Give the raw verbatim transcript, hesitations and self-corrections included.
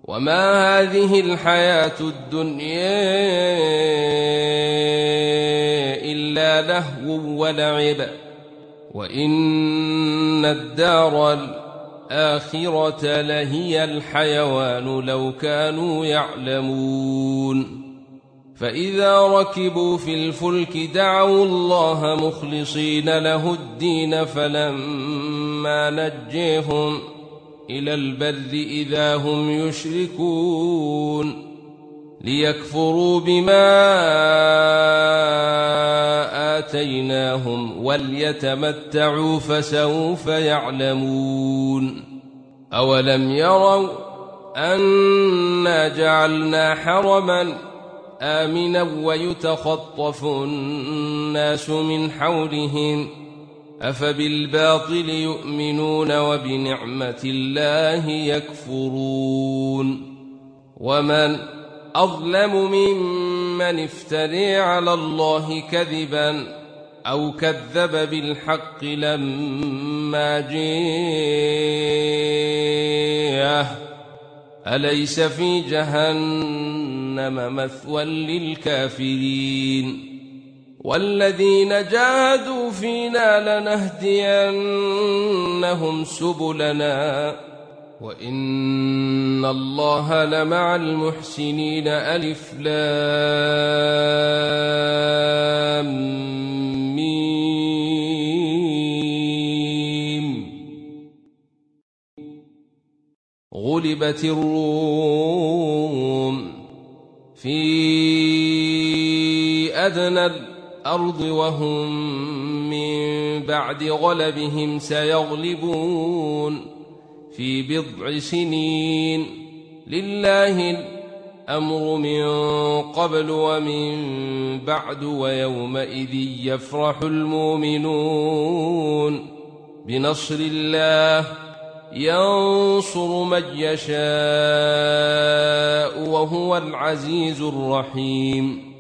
وما هذه الحياة الدنيا إلا لهو ولعب وإن الدار الآخرة لهي الحيوان لو كانوا يعلمون فإذا ركبوا في الفلك دعوا الله مخلصين له الدين فلما نجيهم إلى البر إذا هم يشركون ليكفروا بما آتيناهم وليتمتعوا فسوف يعلمون أولم يروا أنا جعلنا حرما آمنا ويتخطف الناس من حولهم أفبالباطل يؤمنون وبنعمة الله يكفرون ومن أظلم ممن افتري على الله كذبا أو كذب بالحق لما جاءه أليس في جهنم مثوى للكافرين والذين جاهدوا فينا لنهدينهم سبلنا وإن الله لمع المحسنين ألف لام ميم غلبت الروم في أدنى الأرض وهم من بعد غلبهم سيغلبون في بضع سنين لله الأمر من قبل ومن بعد ويومئذ يفرح المؤمنون بنصر الله ينصر من يشاء وهو العزيز الرحيم